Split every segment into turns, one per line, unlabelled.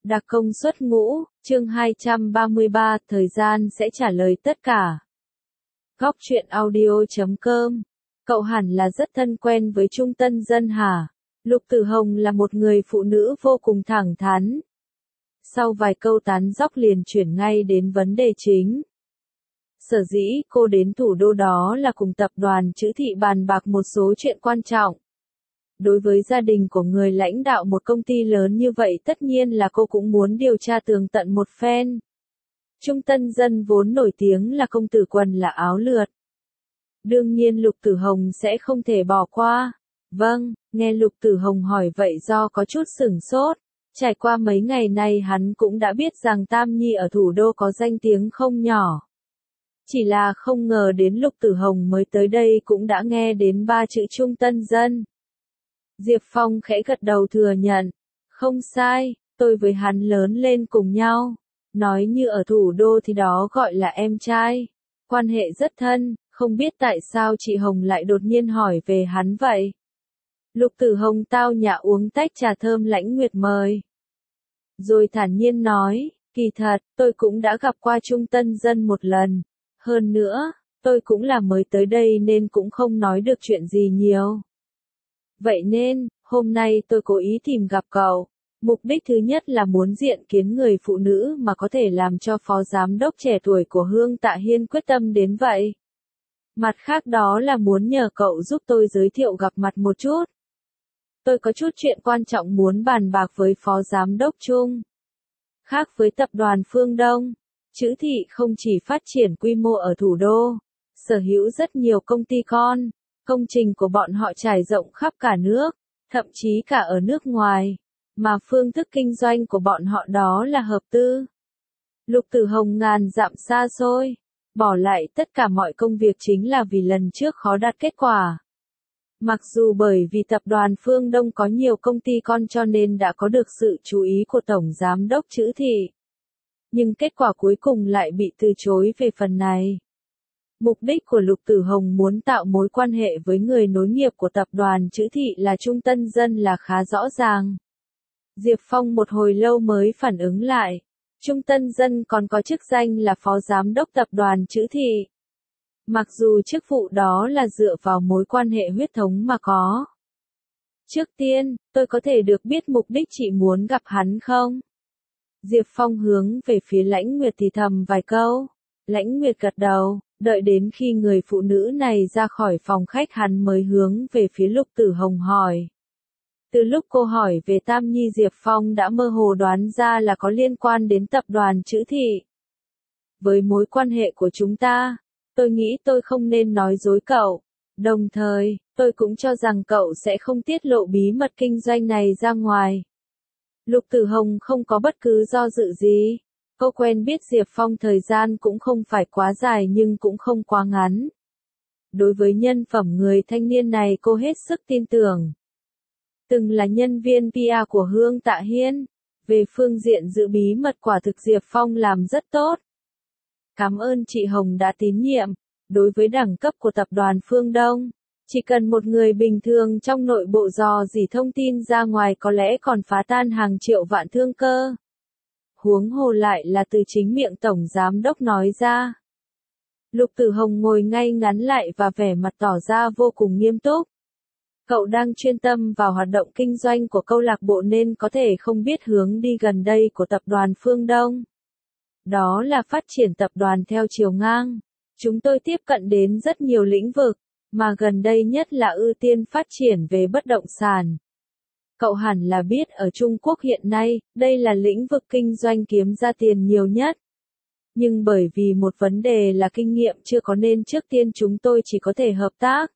Đặc công xuất ngũ, chương 233, thời gian sẽ trả lời tất cả. Góc truyện audio.com. Cậu hẳn là rất thân quen với Trung Tân Dân hả? Lục Tử Hồng là một người phụ nữ vô cùng thẳng thắn. Sau vài câu tán dóc liền chuyển ngay đến vấn đề chính. Sở dĩ cô đến thủ đô đó là cùng tập đoàn Chữ Thị bàn bạc một số chuyện quan trọng. Đối với gia đình của người lãnh đạo một công ty lớn như vậy tất nhiên là cô cũng muốn điều tra tường tận một phen. Trung Tân Dân vốn nổi tiếng là công tử quần là áo lượt. Đương nhiên Lục Tử Hồng sẽ không thể bỏ qua. Vâng, nghe Lục Tử Hồng hỏi vậy do có chút sửng sốt. Trải qua mấy ngày nay hắn cũng đã biết rằng Tam Nhi ở thủ đô có danh tiếng không nhỏ. Chỉ là không ngờ đến Lục Tử Hồng mới tới đây cũng đã nghe đến ba chữ Trung Tân Dân. Diệp Phong khẽ gật đầu thừa nhận. Không sai, tôi với hắn lớn lên cùng nhau. Nói như ở thủ đô thì đó gọi là em trai. Quan hệ rất thân, không biết tại sao chị Hồng lại đột nhiên hỏi về hắn vậy. Lục Tử Hồng tao nhã uống tách trà thơm Lãnh Nguyệt mời. Rồi thản nhiên nói, kỳ thật, tôi cũng đã gặp qua Trung Tân Dân một lần. Hơn nữa, tôi cũng là mới tới đây nên cũng không nói được chuyện gì nhiều. Vậy nên, hôm nay tôi cố ý tìm gặp cậu. Mục đích thứ nhất là muốn diện kiến người phụ nữ mà có thể làm cho phó giám đốc trẻ tuổi của Hương Tạ Hiên quyết tâm đến vậy. Mặt khác đó là muốn nhờ cậu giúp tôi giới thiệu gặp mặt một chút. Tôi có chút chuyện quan trọng muốn bàn bạc với phó giám đốc Trung. Khác với tập đoàn Phương Đông, Chữ Thị không chỉ phát triển quy mô ở thủ đô, sở hữu rất nhiều công ty con. Công trình của bọn họ trải rộng khắp cả nước, thậm chí cả ở nước ngoài, mà phương thức kinh doanh của bọn họ đó là hợp tư. Lục Tử Hồng ngàn dặm xa xôi, bỏ lại tất cả mọi công việc chính là vì lần trước khó đạt kết quả. Mặc dù bởi vì tập đoàn Phương Đông có nhiều công ty con cho nên đã có được sự chú ý của Tổng Giám đốc Chữ Thị. Nhưng kết quả cuối cùng lại bị từ chối về phần này. Mục đích của Lục Tử Hồng muốn tạo mối quan hệ với người nối nghiệp của tập đoàn Chữ Thị là Trung Tân Dân là khá rõ ràng. Diệp Phong một hồi lâu mới phản ứng lại. Trung Tân Dân còn có chức danh là phó giám đốc tập đoàn Chữ Thị. Mặc dù chức vụ đó là dựa vào mối quan hệ huyết thống mà có. Trước tiên, tôi có thể được biết mục đích chị muốn gặp hắn không? Diệp Phong hướng về phía Lãnh Nguyệt thì thầm vài câu. Lãnh Nguyệt gật đầu. Đợi đến khi người phụ nữ này ra khỏi phòng khách hắn mới hướng về phía Lục Tử Hồng hỏi. Từ lúc cô hỏi về Tam Nhi Diệp Phong đã mơ hồ đoán ra là có liên quan đến tập đoàn Chữ Thị. Với mối quan hệ của chúng ta, tôi nghĩ tôi không nên nói dối cậu. Đồng thời, tôi cũng cho rằng cậu sẽ không tiết lộ bí mật kinh doanh này ra ngoài. Lục Tử Hồng không có bất cứ do dự gì. Cô quen biết Diệp Phong thời gian cũng không phải quá dài nhưng cũng không quá ngắn. Đối với nhân phẩm người thanh niên này cô hết sức tin tưởng. Từng là nhân viên PR của Hương Tạ Hiên. Về phương diện giữ bí mật quả thực Diệp Phong làm rất tốt. Cảm ơn chị Hồng đã tín nhiệm. Đối với đẳng cấp của tập đoàn Phương Đông, chỉ cần một người bình thường trong nội bộ dò dỉ thông tin ra ngoài có lẽ còn phá tan hàng triệu vạn thương cơ. Huống hồ lại là từ chính miệng Tổng Giám đốc nói ra. Lục Tử Hồng ngồi ngay ngắn lại và vẻ mặt tỏ ra vô cùng nghiêm túc. Cậu đang chuyên tâm vào hoạt động kinh doanh của câu lạc bộ nên có thể không biết hướng đi gần đây của tập đoàn Phương Đông. Đó là phát triển tập đoàn theo chiều ngang. Chúng tôi tiếp cận đến rất nhiều lĩnh vực, mà gần đây nhất là ưu tiên phát triển về bất động sản. Cậu hẳn là biết ở Trung Quốc hiện nay, đây là lĩnh vực kinh doanh kiếm ra tiền nhiều nhất. Nhưng bởi vì một vấn đề là kinh nghiệm chưa có nên trước tiên chúng tôi chỉ có thể hợp tác.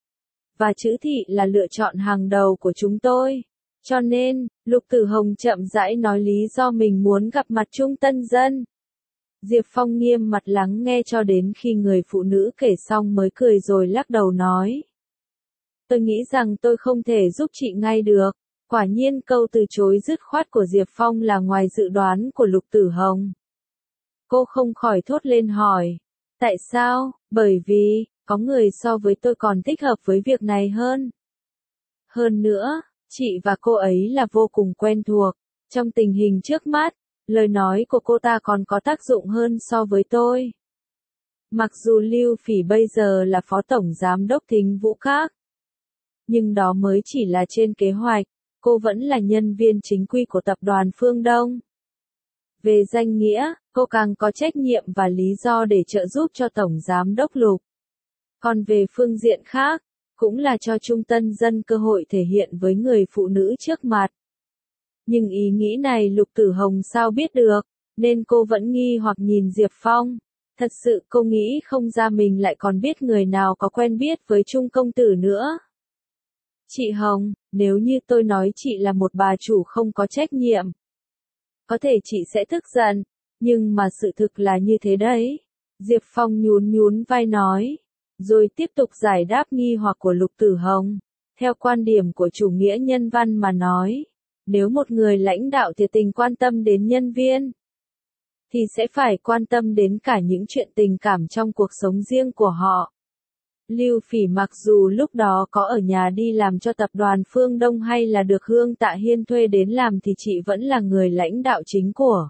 Và Chữ Thị là lựa chọn hàng đầu của chúng tôi. Cho nên, Lục Tử Hồng chậm rãi nói lý do mình muốn gặp mặt Trung Tân Dân. Diệp Phong nghiêm mặt lắng nghe cho đến khi người phụ nữ kể xong mới cười rồi lắc đầu nói. Tôi nghĩ rằng tôi không thể giúp chị ngay được. Quả nhiên câu từ chối dứt khoát của Diệp Phong là ngoài dự đoán của Lục Tử Hồng. Cô không khỏi thốt lên hỏi. Tại sao? Bởi vì, có người so với tôi còn thích hợp với việc này hơn. Hơn nữa, chị và cô ấy là vô cùng quen thuộc. Trong tình hình trước mắt, lời nói của cô ta còn có tác dụng hơn so với tôi. Mặc dù Lưu Phỉ bây giờ là phó tổng giám đốc Thính Vũ Các, nhưng đó mới chỉ là trên kế hoạch, cô vẫn là nhân viên chính quy của tập đoàn Phương Đông. Về danh nghĩa, cô càng có trách nhiệm và lý do để trợ giúp cho tổng giám đốc Lục. Còn về phương diện khác, cũng là cho Trung Tân Dân cơ hội thể hiện với người phụ nữ trước mặt. Nhưng ý nghĩ này Lục Tử Hồng sao biết được, nên cô vẫn nghi hoặc nhìn Diệp Phong. Thật sự cô nghĩ không ra mình lại còn biết người nào có quen biết với Trung công tử nữa. Chị Hồng, nếu như tôi nói chị là một bà chủ không có trách nhiệm, có thể chị sẽ tức giận, nhưng mà sự thực là như thế đấy. Diệp Phong nhún nhún vai nói, rồi tiếp tục giải đáp nghi hoặc của Lục Tử Hồng. Theo quan điểm của chủ nghĩa nhân văn mà nói, nếu một người lãnh đạo thiệt tình quan tâm đến nhân viên, thì sẽ phải quan tâm đến cả những chuyện tình cảm trong cuộc sống riêng của họ. Lưu Phỉ mặc dù lúc đó có ở nhà đi làm cho tập đoàn Phương Đông hay là được Hương Tạ Hiên thuê đến làm thì chị vẫn là người lãnh đạo chính của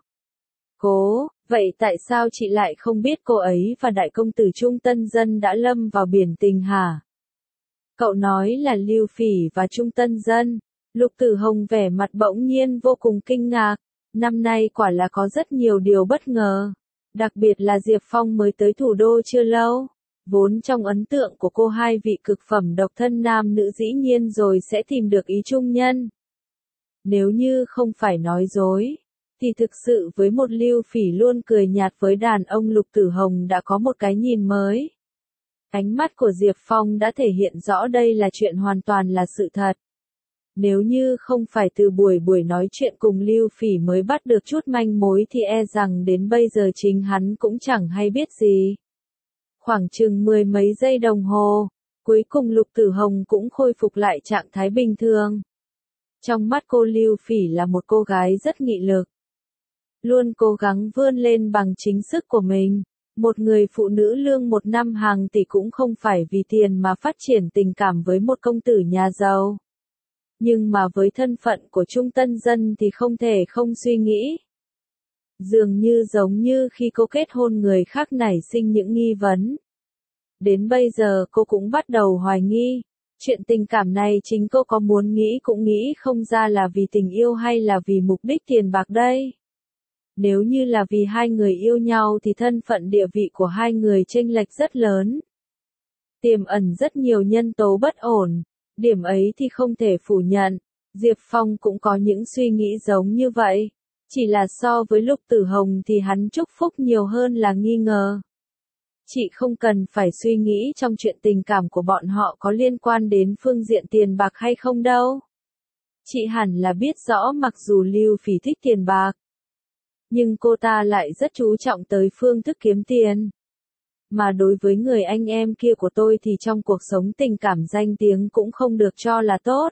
cô. Vậy tại sao chị lại không biết cô ấy và đại công tử Trung Tân Dân đã lâm vào biển tình hả? Cậu nói là Lưu Phỉ và Trung Tân Dân. Lục Tử Hồng vẻ mặt bỗng nhiên vô cùng kinh ngạc. Năm nay quả là có rất nhiều điều bất ngờ. Đặc biệt là Diệp Phong mới tới thủ đô chưa lâu. Vốn trong ấn tượng của cô hai vị cực phẩm độc thân nam nữ dĩ nhiên rồi sẽ tìm được ý trung nhân. Nếu như không phải nói dối, thì thực sự với một Lưu Phỉ luôn cười nhạt với đàn ông Lục Tử Hồng đã có một cái nhìn mới. Ánh mắt của Diệp Phong đã thể hiện rõ đây là chuyện hoàn toàn là sự thật. Nếu như không phải từ buổi nói chuyện cùng Lưu Phỉ mới bắt được chút manh mối thì e rằng đến bây giờ chính hắn cũng chẳng hay biết gì. Khoảng chừng 10 mấy giây đồng hồ, cuối cùng Lục Tử Hồng cũng khôi phục lại trạng thái bình thường. Trong mắt cô Lưu Phỉ là một cô gái rất nghị lực, luôn cố gắng vươn lên bằng chính sức của mình. Một người phụ nữ lương 1 năm hàng tỷ cũng không phải vì tiền mà phát triển tình cảm với một công tử nhà giàu. Nhưng mà với thân phận của Trung Tân Dân thì không thể không suy nghĩ. Dường như giống như khi cô kết hôn người khác nảy sinh những nghi vấn. Đến bây giờ cô cũng bắt đầu hoài nghi. Chuyện tình cảm này chính cô có muốn nghĩ cũng nghĩ không ra là vì tình yêu hay là vì mục đích tiền bạc đây. Nếu như là vì hai người yêu nhau thì thân phận địa vị của hai người chênh lệch rất lớn. Tiềm ẩn rất nhiều nhân tố bất ổn. Điểm ấy thì không thể phủ nhận. Diệp Phong cũng có những suy nghĩ giống như vậy. Chỉ là so với Lục Tử Hồng thì hắn chúc phúc nhiều hơn là nghi ngờ. Chị không cần phải suy nghĩ trong chuyện tình cảm của bọn họ có liên quan đến phương diện tiền bạc hay không đâu. Chị hẳn là biết rõ mặc dù Lưu Phỉ thích tiền bạc, nhưng cô ta lại rất chú trọng tới phương thức kiếm tiền. Mà đối với người anh em kia của tôi thì trong cuộc sống tình cảm danh tiếng cũng không được cho là tốt.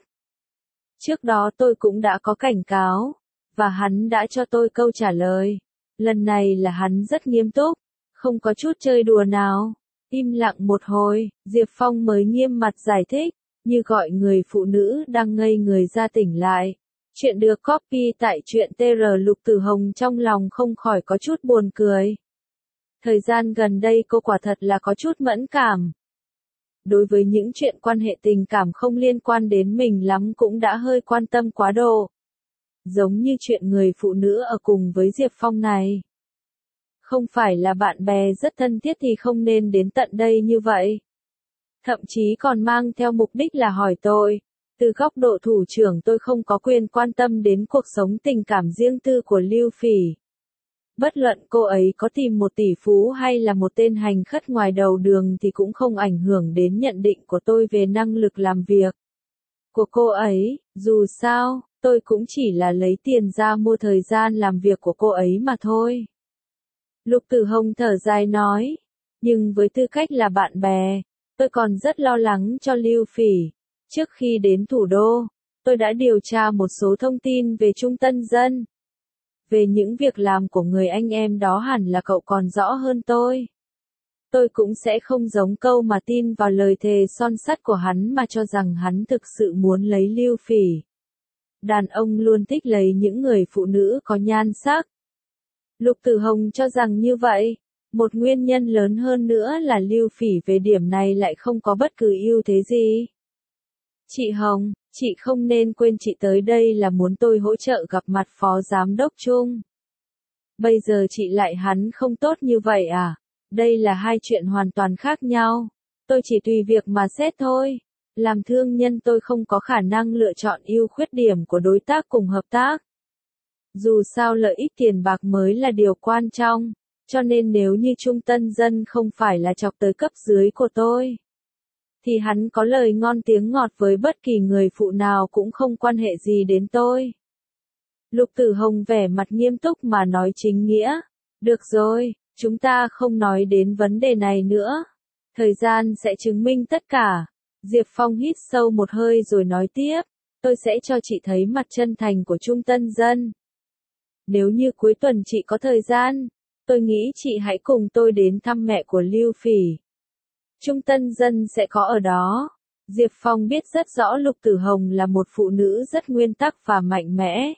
Trước đó tôi cũng đã có cảnh cáo, và hắn đã cho tôi câu trả lời. Lần này là hắn rất nghiêm túc, không có chút chơi đùa nào. Im lặng một hồi, Diệp Phong mới nghiêm mặt giải thích, như gọi người phụ nữ đang ngây người ra tỉnh lại. Chuyện được copy tại truyện TR. Lục Tử Hồng trong lòng không khỏi có chút buồn cười. Thời gian gần đây cô quả thật là có chút mẫn cảm. Đối với những chuyện quan hệ tình cảm không liên quan đến mình lắm cũng đã hơi quan tâm quá độ. Giống như chuyện người phụ nữ ở cùng với Diệp Phong này. Không phải là bạn bè rất thân thiết thì không nên đến tận đây như vậy. Thậm chí còn mang theo mục đích là hỏi tôi. Từ góc độ thủ trưởng tôi không có quyền quan tâm đến cuộc sống tình cảm riêng tư của Lưu Phỉ. Bất luận cô ấy có tìm một tỷ phú hay là một tên hành khất ngoài đầu đường thì cũng không ảnh hưởng đến nhận định của tôi về năng lực làm việc của cô ấy. Dù sao, tôi cũng chỉ là lấy tiền ra mua thời gian làm việc của cô ấy mà thôi. Lục Tử Hồng thở dài nói, nhưng với tư cách là bạn bè, tôi còn rất lo lắng cho Lưu Phỉ. Trước khi đến thủ đô, tôi đã điều tra một số thông tin về Trung Tân Dân. Về những việc làm của người anh em đó hẳn là cậu còn rõ hơn tôi. Tôi cũng sẽ không giống câu mà tin vào lời thề son sắt của hắn mà cho rằng hắn thực sự muốn lấy Lưu Phỉ. Đàn ông luôn thích lấy những người phụ nữ có nhan sắc. Lục Tử Hồng cho rằng như vậy. Một nguyên nhân lớn hơn nữa là Lưu Phỉ về điểm này lại không có bất cứ ưu thế gì. Chị Hồng, chị không nên quên chị tới đây là muốn tôi hỗ trợ gặp mặt phó giám đốc Trung. Bây giờ chị lại hắn không tốt như vậy à? Đây là hai chuyện hoàn toàn khác nhau. Tôi chỉ tùy việc mà xét thôi. Làm thương nhân tôi không có khả năng lựa chọn ưu khuyết điểm của đối tác cùng hợp tác. Dù sao lợi ích tiền bạc mới là điều quan trọng. Cho nên nếu như Trung Tân Dân không phải là chọc tới cấp dưới của tôi, thì hắn có lời ngon tiếng ngọt với bất kỳ người phụ nào cũng không quan hệ gì đến tôi. Lục Tử Hồng vẻ mặt nghiêm túc mà nói chính nghĩa. Được rồi, chúng ta không nói đến vấn đề này nữa. Thời gian sẽ chứng minh tất cả. Diệp Phong hít sâu một hơi rồi nói tiếp. Tôi sẽ cho chị thấy mặt chân thành của Trung Tân Dân. Nếu như cuối tuần chị có thời gian, tôi nghĩ chị hãy cùng tôi đến thăm mẹ của Lưu Phỉ. Trung Tân Dân sẽ có ở đó. Diệp Phong biết rất rõ Lục Tử Hồng là một phụ nữ rất nguyên tắc và mạnh mẽ.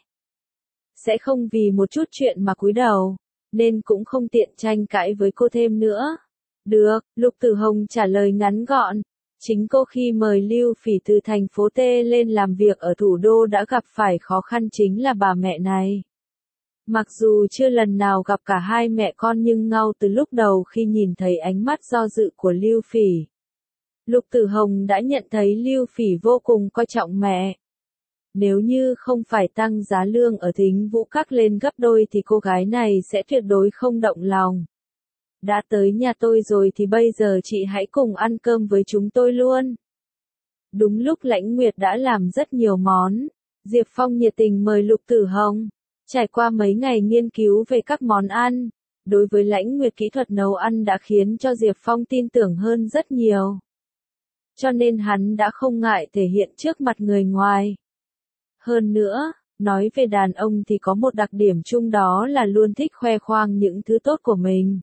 Sẽ không vì một chút chuyện mà cúi đầu, nên cũng không tiện tranh cãi với cô thêm nữa. Được, Lục Tử Hồng trả lời ngắn gọn. Chính cô khi mời Lưu Phỉ từ thành phố T lên làm việc ở thủ đô đã gặp phải khó khăn chính là bà mẹ này. Mặc dù chưa lần nào gặp cả hai mẹ con nhưng ngay từ lúc đầu khi nhìn thấy ánh mắt do dự của Lưu Phỉ, Lục Tử Hồng đã nhận thấy Lưu Phỉ vô cùng coi trọng mẹ. Nếu như không phải tăng giá lương ở Thính Vũ Các lên gấp đôi thì cô gái này sẽ tuyệt đối không động lòng. Đã tới nhà tôi rồi thì bây giờ chị hãy cùng ăn cơm với chúng tôi luôn. Đúng lúc Lãnh Nguyệt đã làm rất nhiều món, Diệp Phong nhiệt tình mời Lục Tử Hồng. Trải qua mấy ngày nghiên cứu về các món ăn, đối với Lãnh Nguyệt kỹ thuật nấu ăn đã khiến cho Diệp Phong tin tưởng hơn rất nhiều. Cho nên hắn đã không ngại thể hiện trước mặt người ngoài. Hơn nữa, nói về đàn ông thì có một đặc điểm chung đó là luôn thích khoe khoang những thứ tốt của mình.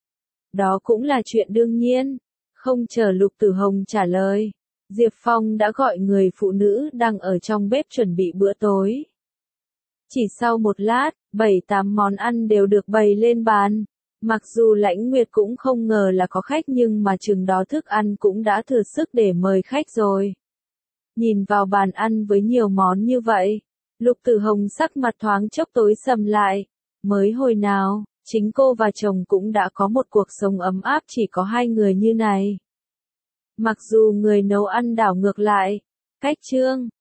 Đó cũng là chuyện đương nhiên. Không chờ Lục Tử Hồng trả lời, Diệp Phong đã gọi người phụ nữ đang ở trong bếp chuẩn bị bữa tối. Chỉ sau một lát, 7-8 món ăn đều được bày lên bàn. Mặc dù Lãnh Nguyệt cũng không ngờ là có khách nhưng mà chừng đó thức ăn cũng đã thừa sức để mời khách rồi. Nhìn vào bàn ăn với nhiều món như vậy, Lục Tử Hồng sắc mặt thoáng chốc tối sầm lại. Mới hồi nào, chính cô và chồng cũng đã có một cuộc sống ấm áp chỉ có hai người như này. Mặc dù người nấu ăn đảo ngược lại, cách Trương